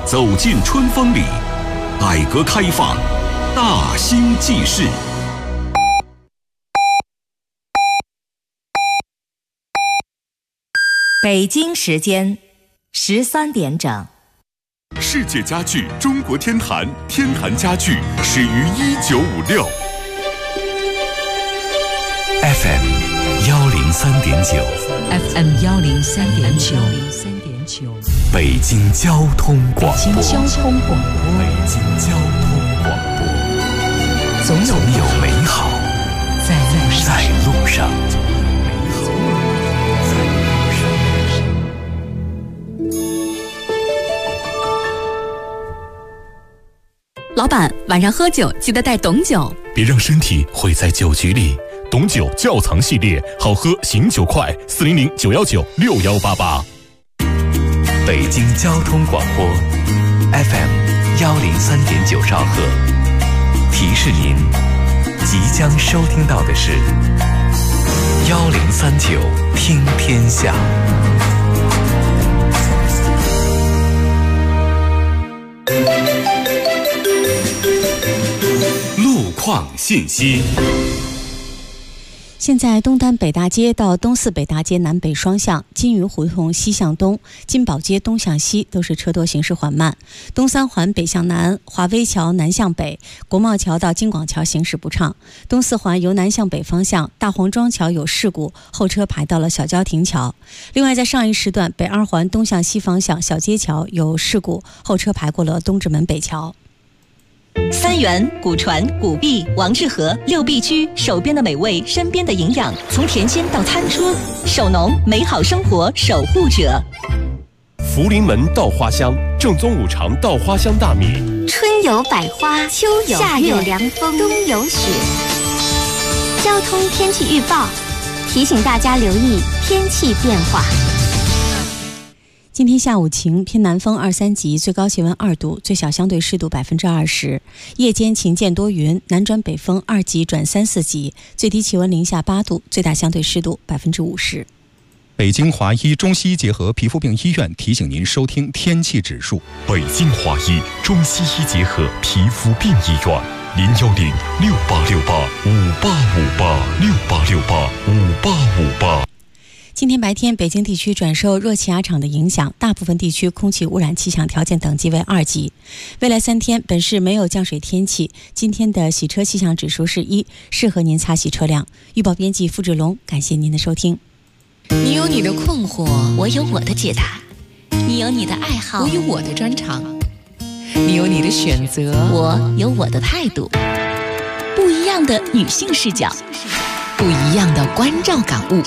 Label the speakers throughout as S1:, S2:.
S1: 走进春风里，改革开放，大兴济世。
S2: 北京时间13点整。
S1: 世界家具中国天坛，天坛家具始于1956。FM 103.9
S3: FM 103.9
S1: 北京交通广播。
S3: 北京交通广播。
S1: 北京交通广播。总有美好在路上。
S3: 老板，晚上喝酒记得带董酒，
S4: 别让身体毁在酒局里。董酒窖藏系列，好喝醒酒快，400-919-6188。
S1: 北京交通广播 FM 103.9兆赫，提示您即将收听到的是1039听天下。路况信息。
S5: 现在东单北大街到东四北大街南北双向、金鱼胡同西向东、金宝街东向西都是车多行驶缓慢。东三环北向南、华威桥南向北、国贸桥到京广桥行驶不畅。东四环由南向北方向，大黄庄桥有事故，后车排到了小郊亭桥。另外在上一时段，北二环东向西方向小街桥有事故，后车排过了东直门北桥。
S6: 三元、古传、古碧、王致和6必居，手边的美味，身边的营养，从田间到餐桌，手农美好生活守护者。
S7: 福临门稻花香，正宗五常稻花香大米。
S8: 春有百花，秋有夏有凉风，冬有雪。交通天气预报提醒大家留意天气变化。
S5: 今天下午晴，偏南风2-3级，最高气温2度，最小相对湿度20%。夜间晴见多云，南转北风2级转3-4级，最低气温零下8度，最大相对湿度50%。
S9: 北京华医中西医结合皮肤病医院提醒您收听天气指数。
S4: 北京华医中西医结合皮肤病医院，010-6868-5858，6868-5858。
S5: 今天白天，北京地区转受热气压场的影响，大部分地区空气污染气象条件等级为2级。未来3天，本市没有降水天气。今天的洗车气象指数是1，适合您擦洗车辆。预报编辑付志龙，感谢您的收听。
S3: 你有你的困惑，
S6: 我有我的解答；你有你的爱好，
S3: 我有我的专长；你有你的选择，
S6: 我有我的态度。不一样的女性视角，
S3: 不一样的关照感悟。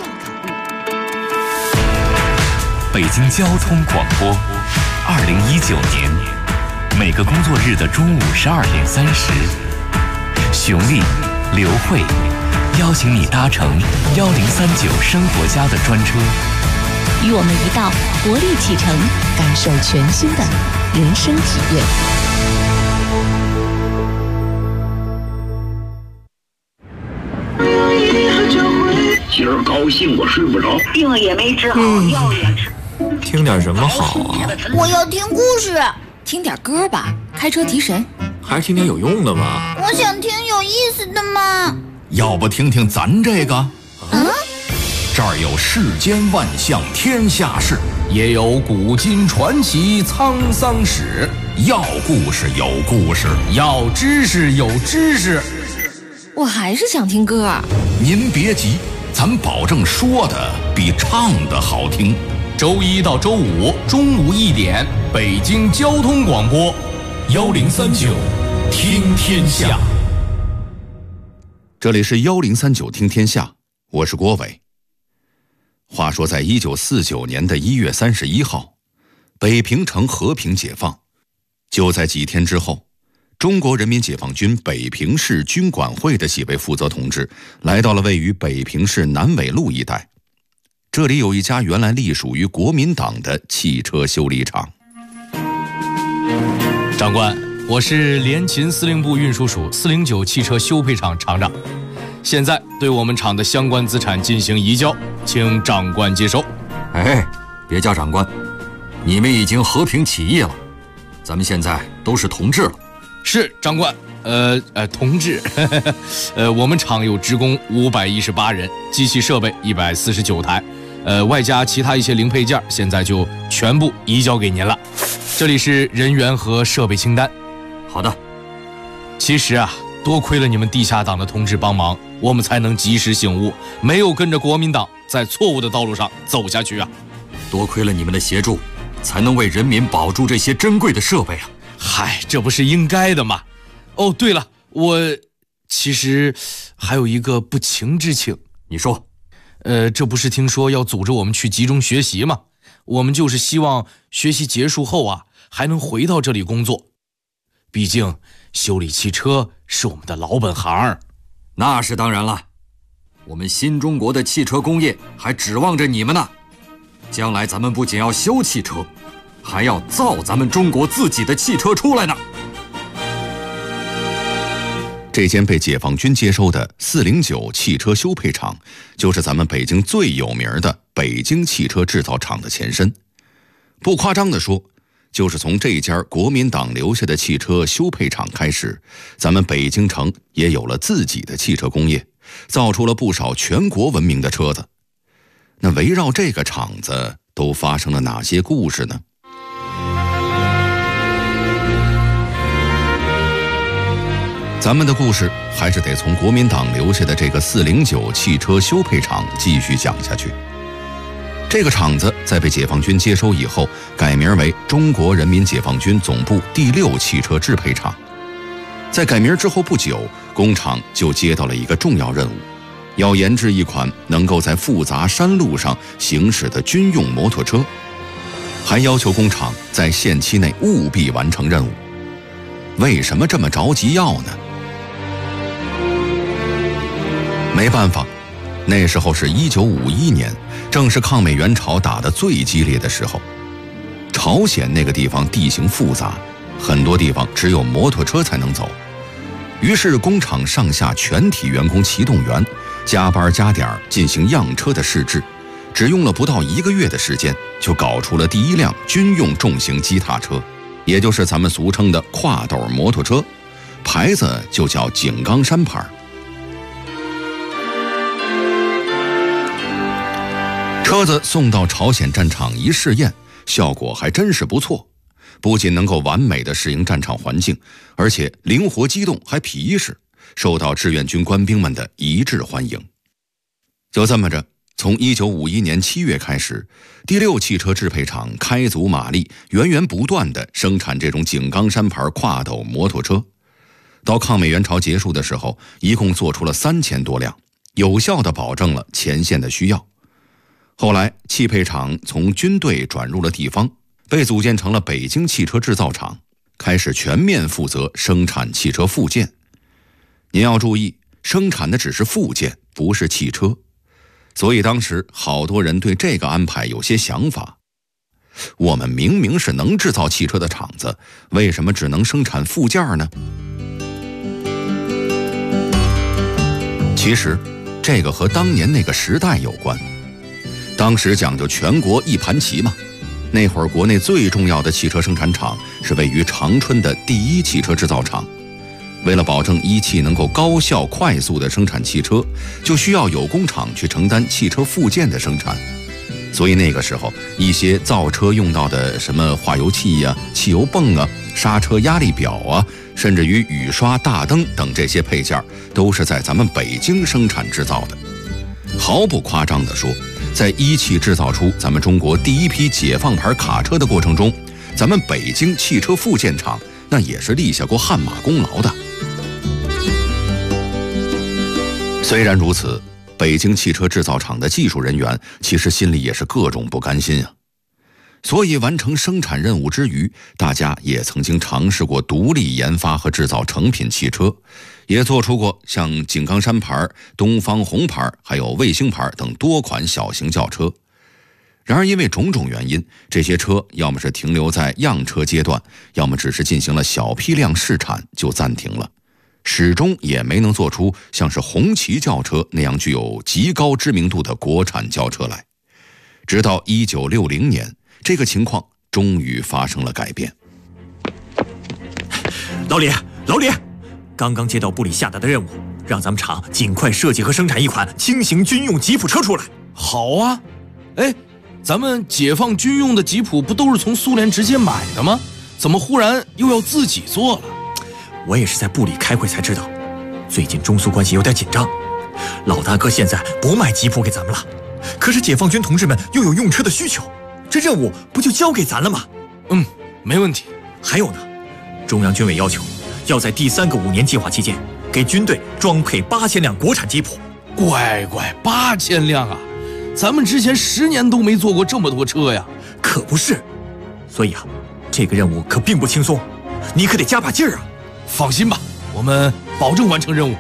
S1: 北京交通广播，2019年每个工作日的中午12点30，熊丽、刘慧邀请你搭乘1039生活家的专车，
S6: 与我们一道活力启程，
S3: 感受全新的人生体验。
S10: 今儿高兴我睡不着，
S11: 病也没治好，药也吃。
S12: 听点什么好啊？
S13: 我要听故事。
S3: 听点歌吧，开车提神。
S12: 还是听点有用的吧。
S13: 我想听有意思的嘛。
S14: 要不听听咱这个？这儿有世间万象天下事，也有古今传奇沧桑史。要故事有故事，要知识有知识。
S3: 我还是想听歌。
S14: 您别急，咱保证说的比唱的好听。周一到周五中午1点，北京交通广播1039听天下。这里是1039听天下，我是郭伟。话说在1949年的1月31号，北平城和平解放。就在几天之后，中国人民解放军北平市军管会的几位负责同志来到了位于北平市南纬路一带，这里有一家原来隶属于国民党的汽车修理厂。
S15: 长官，我是联勤司令部运输署409汽车修配厂厂长，现在对我们厂的相关资产进行移交，请长官接收。
S16: 别叫长官，你们已经和平起义了，
S12: 咱们现在都是同志了。
S15: 是长官，同志，我们厂有职工518人，机器设备149台，外加其他一些零配件，现在就全部移交给您了。这里是人员和设备清单。
S12: 好的。
S15: 其实啊，多亏了你们地下党的同志帮忙，我们才能及时醒悟，没有跟着国民党在错误的道路上走下去啊。
S12: 多亏了你们的协助，才能为人民保住这些珍贵的设备啊。
S15: 嗨，这不是应该的吗？哦，对了，我其实还有一个不情之请。
S12: 你说。
S15: 这不是听说要组织我们去集中学习吗？我们就是希望学习结束后啊，还能回到这里工作。毕竟修理汽车是我们的老本行。
S12: 那是当然了，我们新中国的汽车工业还指望着你们呢。将来咱们不仅要修汽车，还要造咱们中国自己的汽车出来呢。
S14: 这间被解放军接收的409汽车修配厂，就是咱们北京最有名的北京汽车制造厂的前身。不夸张地说，就是从这家国民党留下的汽车修配厂开始，咱们北京城也有了自己的汽车工业，造出了不少全国闻名的车子。那围绕这个厂子都发生了哪些故事呢？咱们的故事还是得从国民党留下的这个409汽车修配厂继续讲下去。这个厂子在被解放军接收以后，改名为中国人民解放军总部第6汽车制配厂。在改名之后不久，工厂就接到了一个重要任务，要研制一款能够在复杂山路上行驶的军用摩托车，还要求工厂在限期内务必完成任务。为什么这么着急要呢？没办法，那时候是1951年，正是抗美援朝打得最激烈的时候。朝鲜那个地方地形复杂，很多地方只有摩托车才能走。于是工厂上下全体员工齐动员，加班加点进行样车的试制，只用了不到1个月的时间，就搞出了第一辆军用重型机踏车，也就是咱们俗称的挎斗摩托车，牌子就叫井冈山牌。车子送到朝鲜战场一试验，效果还真是不错，不仅能够完美的适应战场环境，而且灵活机动还皮实，受到志愿军官兵们的一致欢迎。就这么着，从1951年7月开始，第6汽车制配厂开足马力，源源不断地生产这种井冈山牌挎斗摩托车。到抗美援朝结束的时候，一共做出了3000多辆，有效地保证了前线的需要。后来汽配厂从军队转入了地方，被组建成了北京汽车制造厂，开始全面负责生产汽车附件。您要注意，生产的只是附件，不是汽车。所以当时好多人对这个安排有些想法，我们明明是能制造汽车的厂子，为什么只能生产附件呢？其实这个和当年那个时代有关。当时讲究全国一盘棋嘛，那会儿国内最重要的汽车生产厂是位于长春的第1汽车制造厂。为了保证一汽能够高效快速地生产汽车，就需要有工厂去承担汽车附件的生产。所以那个时候，一些造车用到的什么化油器啊、汽油泵啊、刹车压力表啊，甚至于雨刷、大灯等这些配件，都是在咱们北京生产制造的。毫不夸张地说，在一汽制造出咱们中国第一批解放牌卡车的过程中，咱们北京汽车附件厂那也是立下过汗马功劳的。虽然如此，北京汽车制造厂的技术人员其实心里也是各种不甘心啊。所以完成生产任务之余，大家也曾经尝试过独立研发和制造成品汽车，也做出过像井冈山牌、东方红牌还有卫星牌等多款小型轿车。然而因为种种原因，这些车要么是停留在样车阶段，要么只是进行了小批量试产就暂停了，始终也没能做出像是红旗轿车那样具有极高知名度的国产轿车来。直到1960年，这个情况终于发生了改变。
S16: 老李，刚刚接到部里下达的任务，让咱们厂尽快设计和生产一款轻型军用吉普车出来。
S15: 好啊，哎，咱们解放军用的吉普不都是从苏联直接买的吗？怎么忽然又要自己做了？
S16: 我也是在部里开会才知道，最近中苏关系有点紧张，老大哥现在不卖吉普给咱们了，可是解放军同志们又有用车的需求，这任务不就交给咱了吗？
S15: 没问题。
S16: 还有呢，中央军委要求要在第3个5年计划期间给军队装配8000辆国产吉普。
S15: 乖，8000辆啊！咱们之前10年都没做过这么多车呀。
S16: 可不是，所以啊，这个任务可并不轻松，你可得加把劲儿啊！
S15: 放心吧，我们保证完成任务。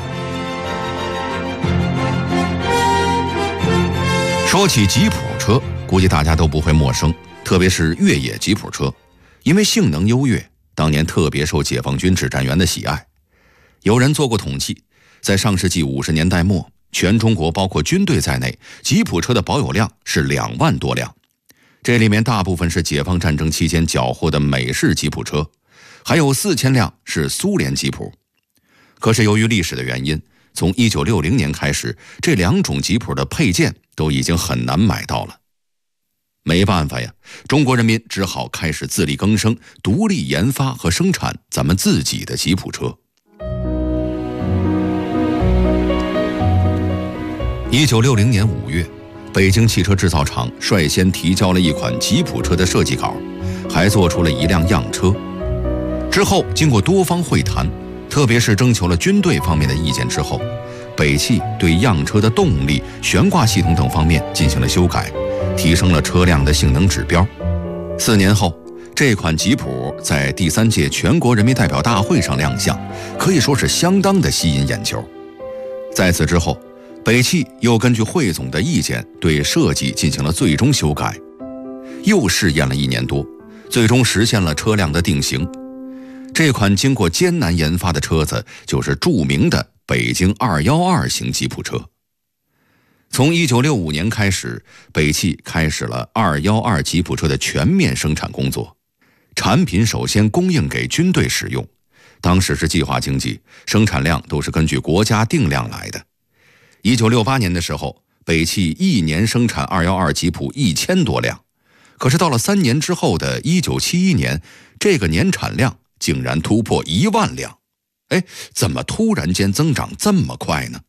S14: 说起吉普车，估计大家都不会陌生，特别是越野吉普车，因为性能优越，当年特别受解放军指战员的喜爱。有人做过统计，在上世纪50年代末，全中国包括军队在内，吉普车的保有量是2万多辆，这里面大部分是解放战争期间缴获的美式吉普车，还有4000辆是苏联吉普。可是由于历史的原因，从1960年开始，这2种吉普的配件都已经很难买到了。没办法呀，中国人民只好开始自力更生，独立研发和生产咱们自己的吉普车。1960年5月，北京汽车制造厂率先提交了一款吉普车的设计稿，还做出了一辆样车。之后经过多方会谈，特别是征求了军队方面的意见之后，北汽对样车的动力、悬挂系统等方面进行了修改，提升了车辆的性能指标。4年后，这款吉普在第3届全国人民代表大会上亮相，可以说是相当的吸引眼球。在此之后，北汽又根据汇总的意见对设计进行了最终修改，又试验了1年多，最终实现了车辆的定型。这款经过艰难研发的车子就是著名的北京212型吉普车。从1965年开始，北汽开始了212吉普车的全面生产工作，产品首先供应给军队使用。当时是计划经济，生产量都是根据国家定量来的。1968年的时候，北汽1年生产212吉普1000多辆，可是到了3年之后的1971年，这个年产量竟然突破1万辆。怎么突然间增长这么快呢？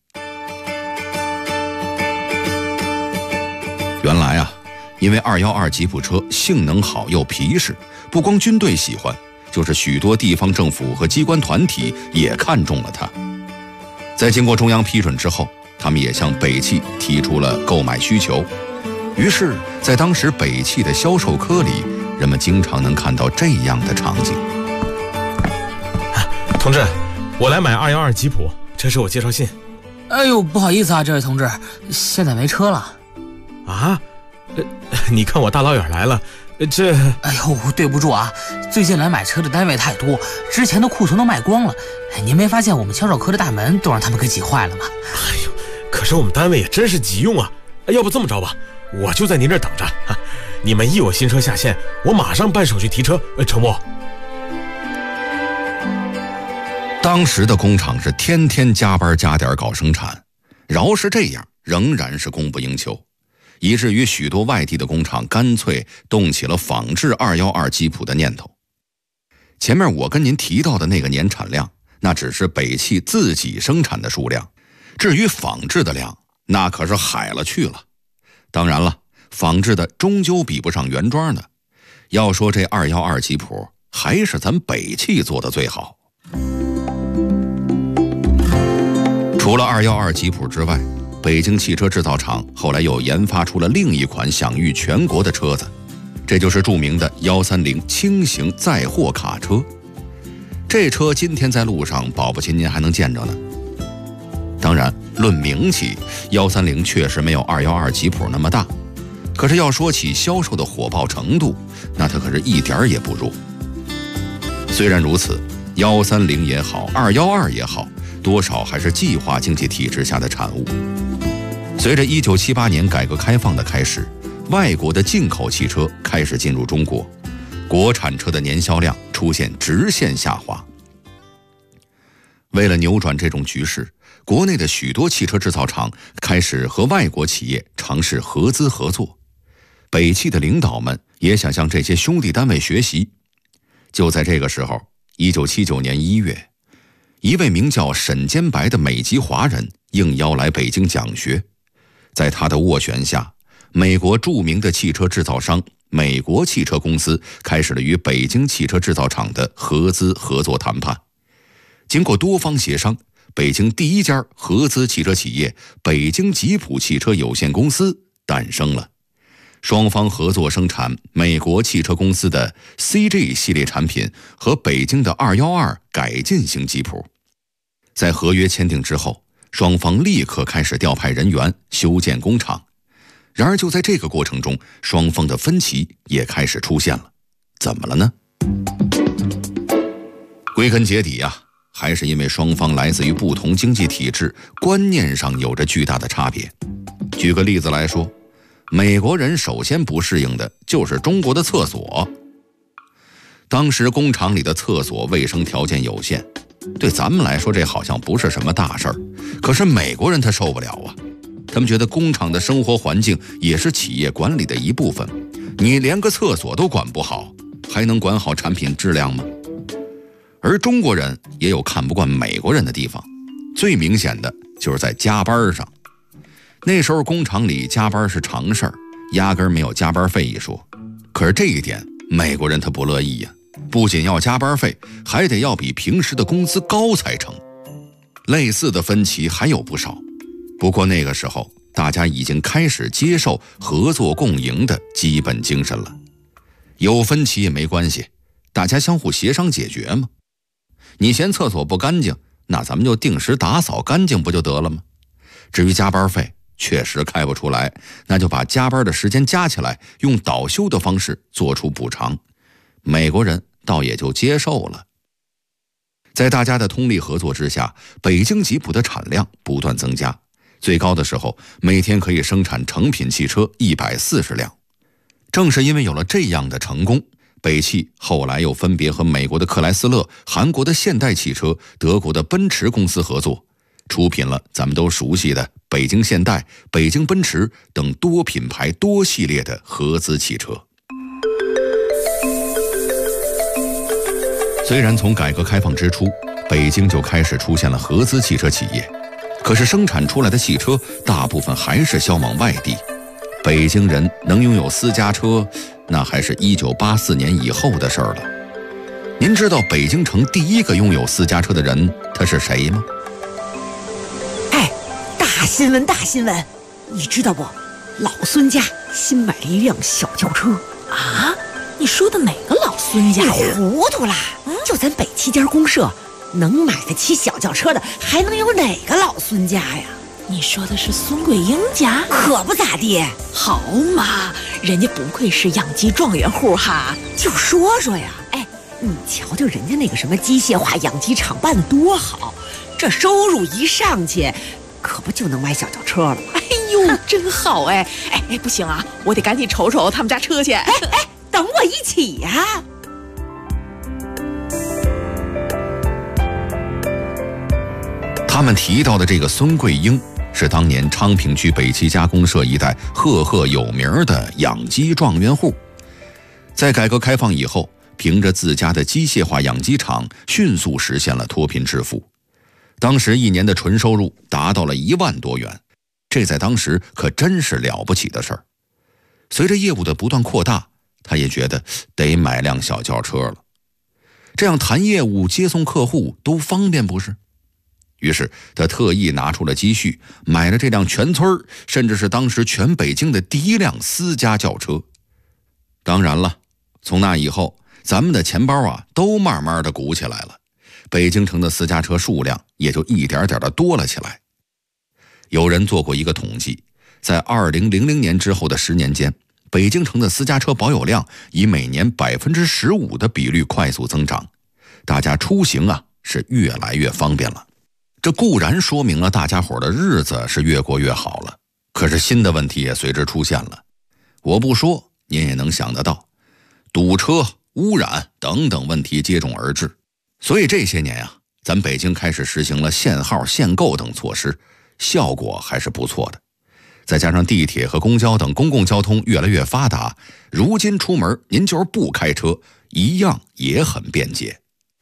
S14: 原来啊，因为212吉普车性能好又皮实，不光军队喜欢，就是许多地方政府和机关团体也看中了它。在经过中央批准之后，他们也向北汽提出了购买需求。于是在当时北汽的销售科里，人们经常能看到这样的场景。
S4: 同志，我来买212吉普，这是我介绍信。
S17: 哎呦，不好意思啊，这位同志，现在没车了。
S4: 啊？你看我大老远来了，这……
S17: 哎呦，对不住啊，最近来买车的单位太多，之前的库存都卖光了。您没发现我们销售科的大门都让他们给挤坏了吗？
S4: 哎呦，可是我们单位也真是急用啊！要不这么着吧，我就在您这儿等着啊，你们一有新车下线，我马上办手续提车，成不？
S14: 当时的工厂是天天加班加点搞生产，饶是这样，仍然是供不应求，以至于许多外地的工厂干脆动起了仿制212吉普的念头。前面我跟您提到的那个年产量，那只是北汽自己生产的数量，至于仿制的量，那可是海了去了。当然了，仿制的终究比不上原装的。要说这212吉普，还是咱北汽做的最好。除了212吉普之外，北京汽车制造厂后来又研发出了另一款享誉全国的车子，这就是著名的130轻型载货卡车。这车今天在路上保不齐您还能见着呢。当然，论名气，130确实没有212吉普那么大，可是要说起销售的火爆程度，那它可是一点也不弱。虽然如此，130也好，212也好，多少还是计划经济体制下的产物。随着1978年改革开放的开始，外国的进口汽车开始进入中国，国产车的年销量出现直线下滑。 为了扭转这种局势，国内的许多汽车制造厂开始和外国企业尝试合资合作。北汽的领导们也想向这些兄弟单位学习。就在这个时候，1979年1月，一位名叫沈坚白的美籍华人应邀来北京讲学。在他的斡旋下，美国著名的汽车制造商美国汽车公司开始了与北京汽车制造厂的合资合作谈判。经过多方协商，北京第一家合资汽车企业北京吉普汽车有限公司诞生了。双方合作生产美国汽车公司的 CG 系列产品和北京的212改进型吉普。在合约签订之后，双方立刻开始调派人员修建工厂。然而就在这个过程中，双方的分歧也开始出现了。怎么了呢？归根结底还是因为双方来自于不同经济体制，观念上有着巨大的差别。举个例子来说，美国人首先不适应的就是中国的厕所。当时工厂里的厕所卫生条件有限，对咱们来说这好像不是什么大事儿，可是美国人他受不了啊。他们觉得工厂的生活环境也是企业管理的一部分，你连个厕所都管不好，还能管好产品质量吗？而中国人也有看不惯美国人的地方，最明显的就是在加班上。那时候工厂里加班是常事儿，压根没有加班费一说。可是这一点美国人他不乐意呀，不仅要加班费，还得要比平时的工资高才成。类似的分歧还有不少，不过那个时候大家已经开始接受合作共赢的基本精神了。有分歧也没关系，大家相互协商解决嘛。你嫌厕所不干净，那咱们就定时打扫干净不就得了吗？至于加班费，确实开不出来，那就把加班的时间加起来，用倒休的方式做出补偿。美国人倒也就接受了。在大家的通力合作之下，北京吉普的产量不断增加，最高的时候每天可以生产成品汽车140辆。正是因为有了这样的成功，北汽后来又分别和美国的克莱斯勒、韩国的现代汽车、德国的奔驰公司合作，出品了咱们都熟悉的北京现代、北京奔驰等多品牌多系列的合资汽车。虽然从改革开放之初，北京就开始出现了合资汽车企业，可是生产出来的汽车大部分还是销往外地。北京人能拥有私家车，那还是1984年以后的事儿了。您知道北京城第一个拥有私家车的人他是谁吗？
S18: 大新闻，大新闻！你知道不？老孙家新买了一辆小轿车
S19: 啊！你说的哪个老孙家呀？
S18: 你糊涂啦！就咱北汽家公社，能买得起小轿车的，还能有哪个老孙家呀？
S19: 你说的是孙桂英家？
S18: 可不咋地。
S19: 好嘛，人家不愧是养鸡状元户哈！
S18: 就说说呀，你瞧瞧人家那个什么机械化养鸡场办得多好，这收入一上去，可不就能买小轿车了？
S19: 哎呦，真好不行啊，我得赶紧瞅瞅他们家车去。
S18: 等我一起呀！
S14: 他们提到的这个孙桂英，是当年昌平区北汽加工社一带赫赫有名的养鸡状元户。在改革开放以后，凭着自家的机械化养鸡场，迅速实现了脱贫致富。当时一年的纯收入达到了1万多元，这在当时可真是了不起的事儿。随着业务的不断扩大，他也觉得得买辆小轿车了，这样谈业务、接送客户都方便不是？于是他特意拿出了积蓄，买了这辆全村甚至是当时全北京的第一辆私家轿车。当然了，从那以后，咱们的钱包都慢慢的鼓起来了，北京城的私家车数量也就一点点的多了起来。有人做过一个统计，在2000年之后的10年间，北京城的私家车保有量以每年15%的比率快速增长，大家出行是越来越方便了。这固然说明了大家伙的日子是越过越好了，可是新的问题也随之出现了。我不说，您也能想得到，堵车、污染等等问题接踵而至。所以这些年咱北京开始实行了限号限购等措施，效果还是不错的。再加上地铁和公交等公共交通越来越发达，如今出门您就是不开车，一样也很便捷。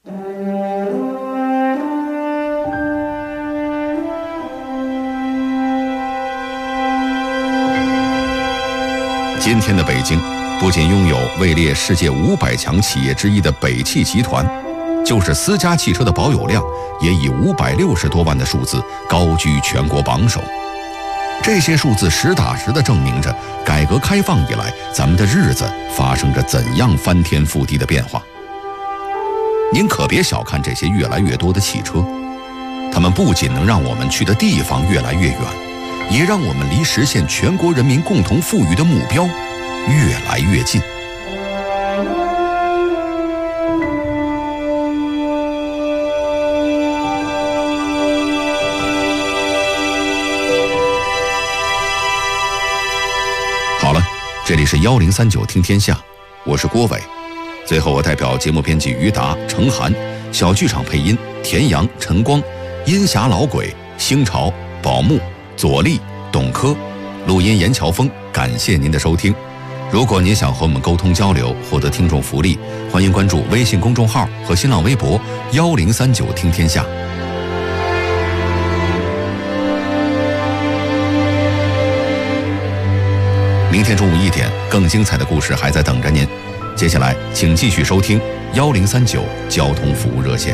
S14: 今天的北京不仅拥有位列世界500强企业之一的北汽集团，就是私家汽车的保有量也以560多万的数字高居全国榜首。这些数字实打实地证明着改革开放以来咱们的日子发生着怎样翻天覆地的变化。您可别小看这些越来越多的汽车，它们不仅能让我们去的地方越来越远，也让我们离实现全国人民共同富裕的目标越来越近。好了，这里是1039听天下，我是郭伟。最后我代表节目编辑于达、程涵，小剧场配音田阳、陈光，音匣老鬼、星潮、宝木、左立、董珂，录音严乔峰。感谢您的收听。如果您想和我们沟通交流，获得听众福利，欢迎关注微信公众号和新浪微博1039听天下。明天中午1点，更精彩的故事还在等着您。接下来，请继续收听1039交通服务热线。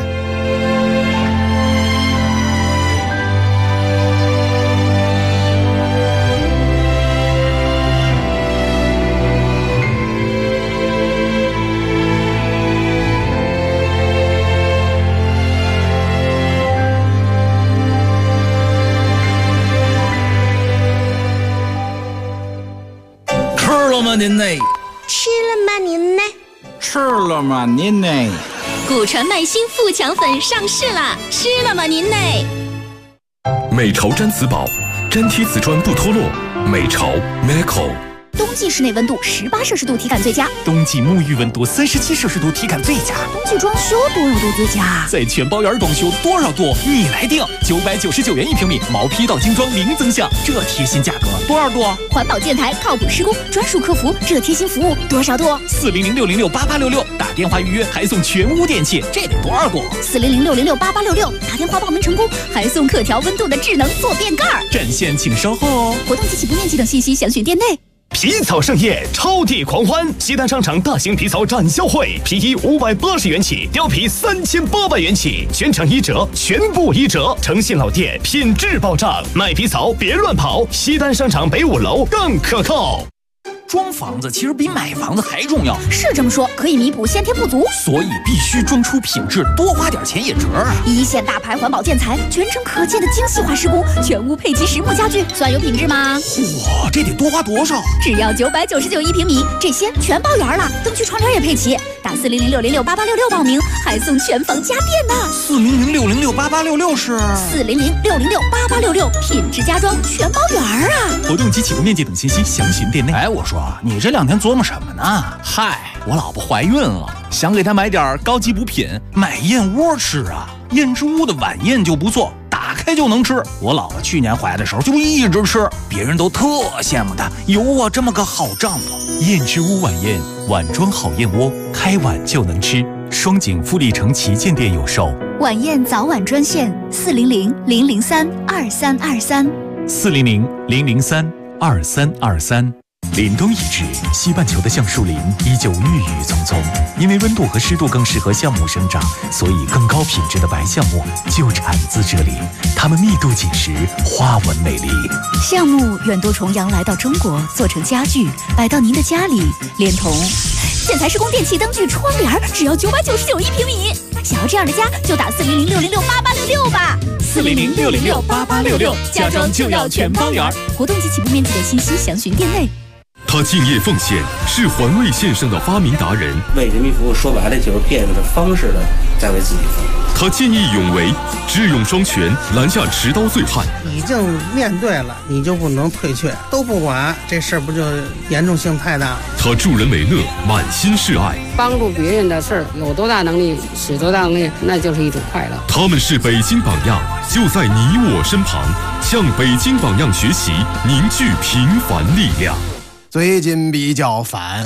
S20: 您呢？
S8: 吃了吗？您呢？
S20: 吃了吗？您呢？
S6: 古传麦新富强粉上市啦！吃了吗？您呢？
S7: 美潮毡瓷宝，粘贴瓷砖不脱落。美潮 Meco。
S21: 冬季室内温度18摄氏度体感最佳，
S22: 冬季沐浴温度37摄氏度体感最佳，
S21: 冬季装修多少度最佳？
S22: 在全包园装修多少度你来定，999元1平米，毛坯到精装零增项，这贴心价格多少度？
S21: 环保建材靠谱施工，专属客服，这贴心服务多少度
S22: ？400-606-8866，打电话预约还送全屋电器，这得多少度
S21: ？400-606-8866，打电话报名成功还送可调温度的智能坐便盖。
S22: 战线请稍后哦。
S21: 活动及起步面积等信息详询店内。
S23: 皮草盛宴，超地狂欢！西单商场大型皮草展销会，皮衣580元起，貂皮3800元起，全场1折，全部1折。诚信老店，品质保障，买皮草别乱跑。西单商场北5楼更可靠。
S22: 装房子其实比买房子还重要，
S21: 是这么说，可以弥补先天不足，
S22: 所以必须装出品质，多花点钱也值啊！
S21: 一线大牌环保建材，全程可见的精细化施工，全屋配齐实木家具，算有品质吗？
S22: 哇，这得多花多少？
S21: 只要999一平米，这些全包圆了，灯具窗帘也配齐。打400-606-8866报名，还送全房家电呢。
S22: 400-606-8866是
S21: 400-606-8866，品质家装全包圆啊！
S22: 活动及起步面积等信息详询店内。哎，我说你这2天琢磨什么呢？嗨，我老婆怀孕了，想给她买点高级补品，买燕窝吃啊。燕之屋的晚宴就不错，打开就能吃。我老婆去年怀的时候就一直吃，别人都特羡慕她有我这么个好丈夫。燕之屋晚宴，碗装好燕窝，开碗就能吃。双井富力城旗舰店有售。
S21: 晚宴早晚专线400-003-2323
S22: 400-003-2323。凛冬已至，西半球的橡树林依旧郁郁葱葱。因为温度和湿度更适合橡木生长，所以更高品质的白橡木就产自这里。它们密度紧实，花纹美丽。
S21: 橡木远渡重洋来到中国，做成家具，摆到您的家里，连同建材施工、电器、灯具、窗帘，只要999一平米。想要这样的家，就打400-606-8866吧。
S22: 400-606-8866，家装就要全包圆。
S21: 活动及起步面积的信息详询店内。
S7: 他敬业奉献，是环卫线上的发明达人。
S2: 为人民服务，说白了就是变着方式的在为自己服务。
S7: 他见义勇为，智勇双全，拦下持刀醉汉。
S5: 已经面对了，你就不能退却，都不管，这事儿不就严重性太大？
S7: 他助人为乐，满心是爱。
S9: 帮助别人的事儿，有多大能力使多大能力，那就是一种快乐。
S7: 他们是北京榜样，就在你我身旁，向北京榜样学习，凝聚平凡力量。
S24: 最近比较烦，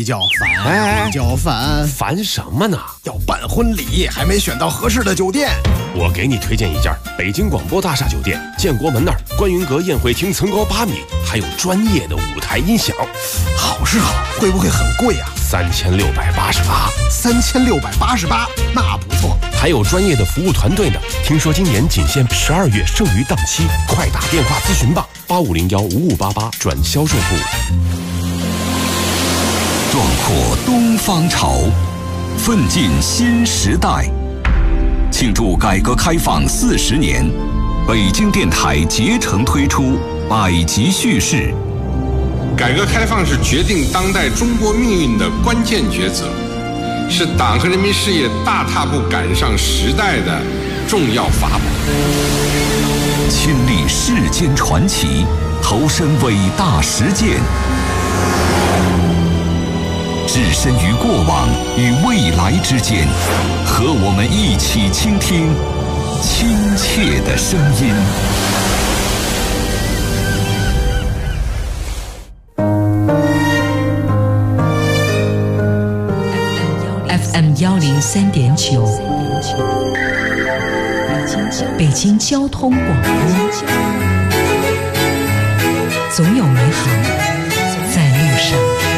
S4: 烦什么呢？
S24: 要办婚礼，还没选到合适的酒店。
S4: 我给你推荐一家北京广播大厦酒店，建国门那儿观云阁宴会厅层高8米，还有专业的舞台音响。
S24: 好是好，会不会很贵啊？3688，那不错。
S4: 还有专业的服务团队呢。听说今年仅限12月剩余档期，快打电话咨询吧，85015588转销售部。
S1: 壮阔东方潮，奋进新时代。庆祝改革开放40年，北京电台竭诚推出百集叙事。
S25: 改革开放是决定当代中国命运的关键抉择，是党和人民事业大踏步赶上时代的重要法宝。
S1: 亲历世间传奇，投身伟大实践，置身于过往与未来之间，和我们一起倾听亲切的声音。
S26: FM 103.9，北京交通广播，总有美好在路上。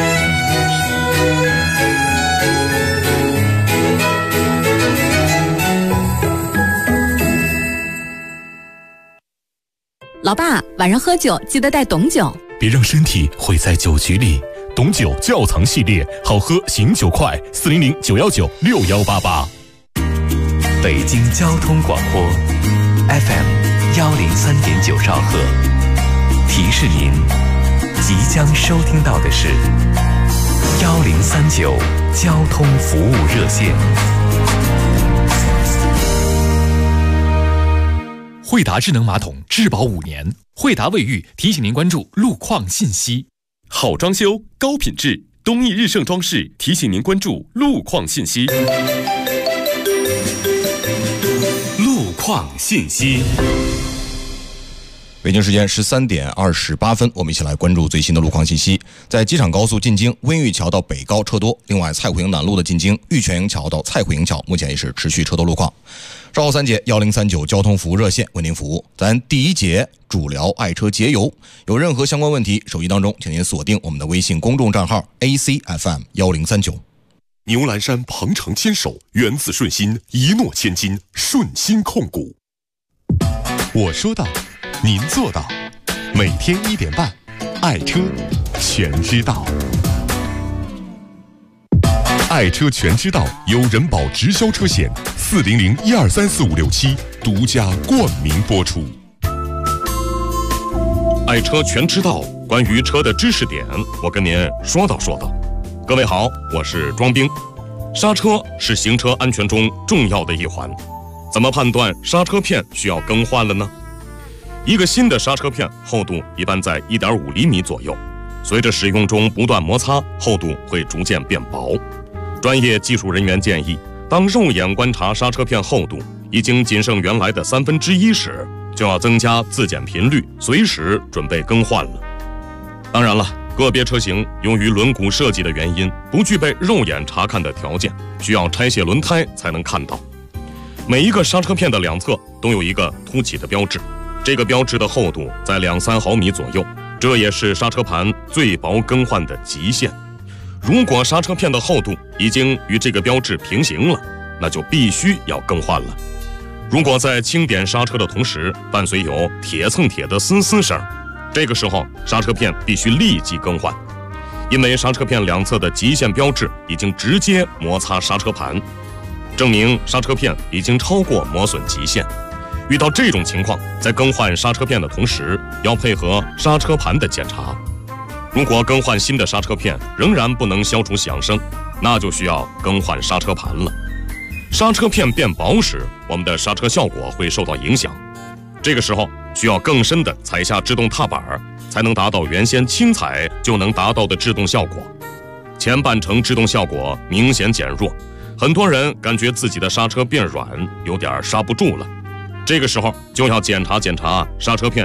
S3: 老爸，晚上喝酒记得带董酒，
S27: 别让身体毁在酒局里。董酒窖藏系列，好喝醒酒快，400-919-6188。
S1: 北京交通广播 FM 103.9兆赫，提示您即将收听到的是1039交通服务热线。
S22: 惠达智能马桶质保5年，惠达卫浴提醒您关注路况信息。
S7: 好装修，高品质，东益日盛装饰提醒您关注路况信息。
S1: 路况信息。
S14: 北京时间13点28分，我们一起来关注最新的路况信息。在机场高速进京温榆桥到北高车多，另外蔡虎营南路的进京玉泉营桥到蔡虎营桥目前也是持续车多路况。稍后3节1039交通服务热线为您服务。咱第一节主聊爱车节油，有任何相关问题，手机当中请您锁定我们的微信公众账号 ACFM1039。
S7: 牛栏山鹏程牵手，源自顺心，一诺千金，顺心控股。我说到，您做到，每天1点半，爱车全知道。爱车全知道由人保直销车险400-1234567独家冠名播出。爱车全知道，关于车的知识点，我跟您说道说道。各位好，我是庄兵。刹车是行车安全中重要的一环，怎么判断刹车片需要更换了呢？一个新的刹车片厚度一般在1.5厘米左右，随着使用中不断摩擦，厚度会逐渐变薄。专业技术人员建议，当肉眼观察刹车片厚度已经仅剩原来的1/3时，就要增加自检频率，随时准备更换了。当然了，个别车型由于轮毂设计的原因，不具备肉眼查看的条件，需要拆卸轮胎才能看到。每一个刹车片的两侧都有一个凸起的标志，这个标志的厚度在2-3毫米左右，这也是刹车盘最薄更换的极限。如果刹车片的厚度已经与这个标志平行了，那就必须要更换了。如果在轻点刹车的同时伴随有铁蹭铁的嘶嘶声，这个时候刹车片必须立即更换，因为刹车片两侧的极限标志已经直接摩擦刹车盘，证明刹车片已经超过磨损极限。遇到这种情况，在更换刹车片的同时，要配合刹车盘的检查。 如果更换新的刹车片仍然不能消除响声，那就需要更换刹车盘了。刹车片变薄时，我们的刹车效果会受到影响。这个时候需要更深地踩下制动踏板，才能达到原先轻踩就能达到的制动效果。前半程制动效果明显减弱，很多人感觉自己的刹车变软，有点刹不住了。这个时候就要检查刹车片